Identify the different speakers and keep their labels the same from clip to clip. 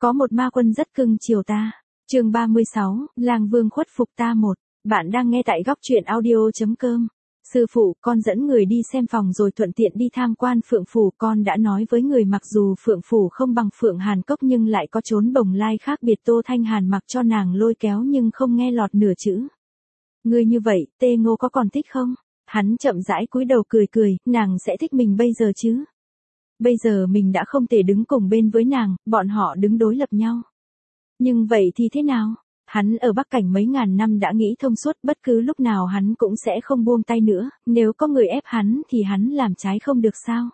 Speaker 1: Có một ma quân rất cưng chiều ta. Chương 36, Lang Vương khuất phục ta một. Bạn đang nghe tại góc truyện audio.com. Sư phụ, con dẫn người đi xem phòng rồi thuận tiện đi tham quan Phượng Phủ. Con đã nói với người mặc dù Phượng Phủ không bằng Phượng Hàn Cốc nhưng lại có chốn bồng lai khác biệt. Tô Thanh Hàn mặc cho nàng lôi kéo nhưng không nghe lọt nửa chữ. Ngươi như vậy, Tê Ngô có còn thích không? Hắn chậm rãi cúi đầu cười cười, nàng sẽ thích mình bây giờ chứ? Bây giờ mình đã không thể đứng cùng bên với nàng, bọn họ đứng đối lập nhau. Nhưng vậy thì thế nào? Hắn ở Bắc Cảnh mấy ngàn năm đã nghĩ thông suốt, bất cứ lúc nào hắn cũng sẽ không buông tay nữa, nếu có người ép hắn thì hắn làm trái không được sao?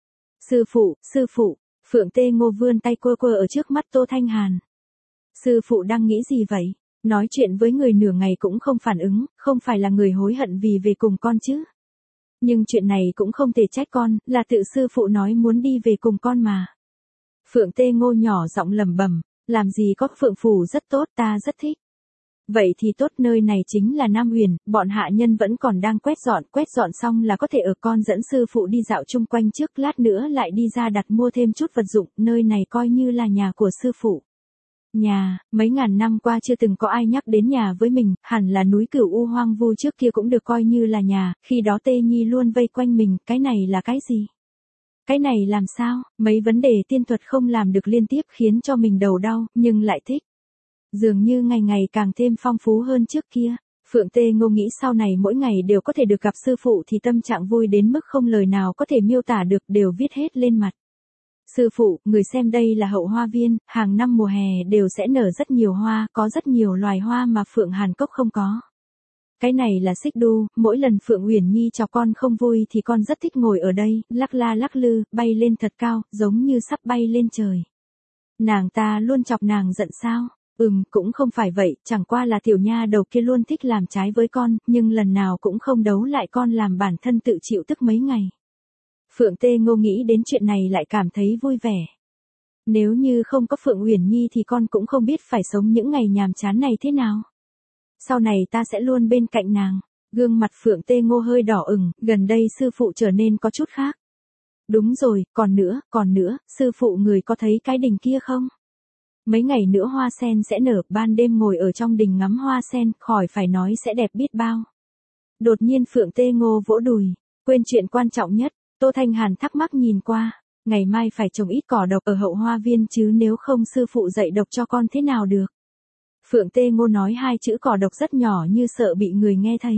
Speaker 1: Sư phụ, Phượng Tê Ngô vươn tay quơ quơ ở trước mắt Tô Thanh Hàn. Sư phụ đang nghĩ gì vậy? Nói chuyện với người nửa ngày cũng không phản ứng, không phải là người hối hận vì về cùng con chứ? Nhưng chuyện này cũng không thể trách con, là tự sư phụ nói muốn đi về cùng con mà. Phượng Tê Ngô nhỏ giọng lẩm bẩm, làm gì có, Phượng Phủ rất tốt, ta rất thích. Vậy thì tốt, nơi này chính là Nam Huyền, bọn hạ nhân vẫn còn đang quét dọn xong là có thể ở, con dẫn sư phụ đi dạo chung quanh trước, lát nữa lại đi ra đặt mua thêm chút vật dụng, nơi này coi như là nhà của sư phụ. Nhà, mấy ngàn năm qua chưa từng có ai nhắc đến nhà với mình, hẳn là núi Cửu U hoang vu trước kia cũng được coi như là nhà, khi đó Tê Nhi luôn vây quanh mình, cái này là cái gì? Cái này làm sao? Mấy vấn đề tiên thuật không làm được liên tiếp khiến cho mình đầu đau, nhưng lại thích. Dường như ngày ngày càng thêm phong phú hơn trước kia. Phượng Tê Ngô nghĩ sau này mỗi ngày đều có thể được gặp sư phụ thì tâm trạng vui đến mức không lời nào có thể miêu tả được, đều viết hết lên mặt. Sư phụ, người xem đây là hậu hoa viên, hàng năm mùa hè đều sẽ nở rất nhiều hoa, có rất nhiều loài hoa mà Phượng Hàn Cốc không có. Cái này là xích đu, mỗi lần Phượng Uyển Nhi chọc con không vui thì con rất thích ngồi ở đây, lắc la lắc lư, bay lên thật cao, giống như sắp bay lên trời. Nàng ta luôn chọc nàng giận sao? Cũng không phải vậy, chẳng qua là tiểu nha đầu kia luôn thích làm trái với con, nhưng lần nào cũng không đấu lại con làm bản thân tự chịu tức mấy ngày. Phượng Tê Ngô nghĩ đến chuyện này lại cảm thấy vui vẻ. Nếu như không có Phượng Uyển Nhi thì con cũng không biết phải sống những ngày nhàm chán này thế nào. Sau này ta sẽ luôn bên cạnh nàng. Gương mặt Phượng Tê Ngô hơi đỏ ửng, gần đây sư phụ trở nên có chút khác. Đúng rồi, còn nữa, sư phụ người có thấy cái đình kia không? Mấy ngày nữa hoa sen sẽ nở, ban đêm ngồi ở trong đình ngắm hoa sen, khỏi phải nói sẽ đẹp biết bao. Đột nhiên Phượng Tê Ngô vỗ đùi, quên chuyện quan trọng nhất. Tô Thanh Hàn thắc mắc nhìn qua, ngày mai phải trồng ít cỏ độc ở hậu hoa viên chứ, nếu không sư phụ dạy độc cho con thế nào được. Phượng Tê Ngô nói hai chữ cỏ độc rất nhỏ như sợ bị người nghe thấy.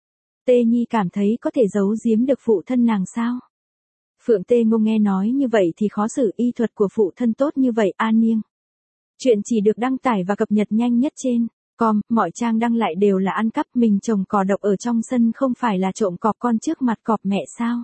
Speaker 1: Tê Nhi cảm thấy có thể giấu giếm được phụ thân nàng sao? Phượng Tê Ngô nghe nói như vậy thì khó xử, y thuật của phụ thân tốt như vậy, an niêng. Chuyện chỉ được đăng tải và cập nhật nhanh nhất trên mọi trang đăng lại đều là ăn cắp, mình trồng cỏ độc ở trong sân không phải là trộm cọp con trước mặt cọp mẹ sao?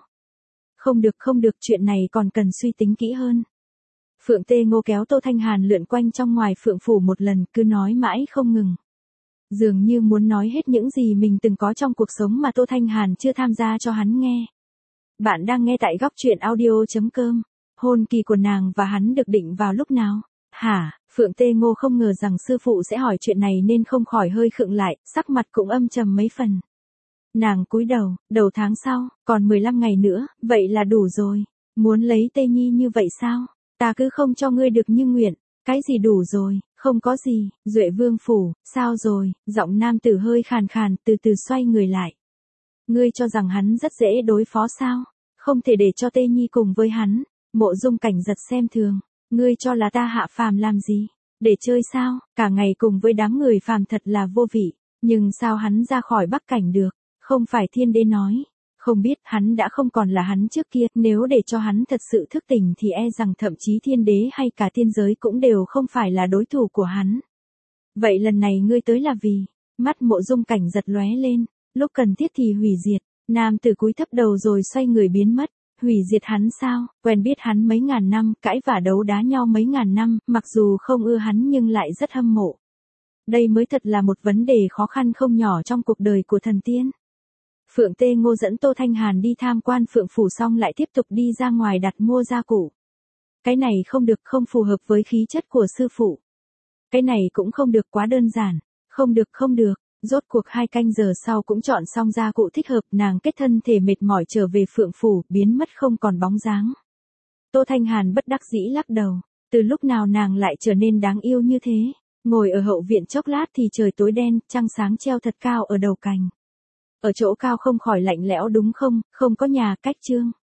Speaker 1: Không được, chuyện này còn cần suy tính kỹ hơn. Phượng Tê Ngô kéo Tô Thanh Hàn lượn quanh trong ngoài Phượng Phủ một lần, cứ nói mãi không ngừng. Dường như muốn nói hết những gì mình từng có trong cuộc sống mà Tô Thanh Hàn chưa tham gia cho hắn nghe. Bạn đang nghe tại góc truyện audio.com. Hôn kỳ của nàng và hắn được định vào lúc nào? Hả? Phượng Tê Ngô không ngờ rằng sư phụ sẽ hỏi chuyện này nên không khỏi hơi khựng lại, sắc mặt cũng âm trầm mấy phần. Nàng cúi đầu tháng sau, còn 15 ngày nữa, vậy là đủ rồi. Muốn lấy Tê Nhi như vậy sao? Ta cứ không cho ngươi được như nguyện. Cái gì đủ rồi? Không có gì. Duệ Vương Phủ, sao rồi? Giọng nam tử hơi khàn khàn, từ từ xoay người lại. Ngươi cho rằng hắn rất dễ đối phó sao? Không thể để cho Tê Nhi cùng với hắn. Mộ Dung Cảnh giật xem thường. Ngươi cho là ta hạ phàm làm gì? Để chơi sao? Cả ngày cùng với đám người phàm thật là vô vị. Nhưng sao hắn ra khỏi Bắc Cảnh được? Không phải Thiên Đế nói. Không biết, hắn đã không còn là hắn trước kia, nếu để cho hắn thật sự thức tỉnh thì e rằng thậm chí Thiên Đế hay cả tiên giới cũng đều không phải là đối thủ của hắn. Vậy lần này ngươi tới là vì? Mắt Mộ Dung Cảnh giật lóe lên, lúc cần thiết thì hủy diệt. Nam tử cúi thấp đầu rồi xoay người biến mất. Hủy diệt hắn sao? Quen biết hắn mấy ngàn năm, cãi vả đấu đá nhau mấy ngàn năm, mặc dù không ưa hắn nhưng lại rất hâm mộ. Đây mới thật là một vấn đề khó khăn không nhỏ trong cuộc đời của thần tiên. Phượng Tê Ngô dẫn Tô Thanh Hàn đi tham quan Phượng Phủ xong lại tiếp tục đi ra ngoài đặt mua gia cụ. Cái này không được, không phù hợp với khí chất của sư phụ. Cái này cũng không được, quá đơn giản. Không được. Rốt cuộc 2 canh giờ sau cũng chọn xong gia cụ thích hợp, nàng kết thân thể mệt mỏi trở về Phượng Phủ, biến mất không còn bóng dáng. Tô Thanh Hàn bất đắc dĩ lắc đầu. Từ lúc nào nàng lại trở nên đáng yêu như thế? Ngồi ở hậu viện chốc lát thì trời tối đen, trăng sáng treo thật cao ở đầu cành. Ở chỗ cao không khỏi lạnh lẽo đúng không, không có nhà cách Trương.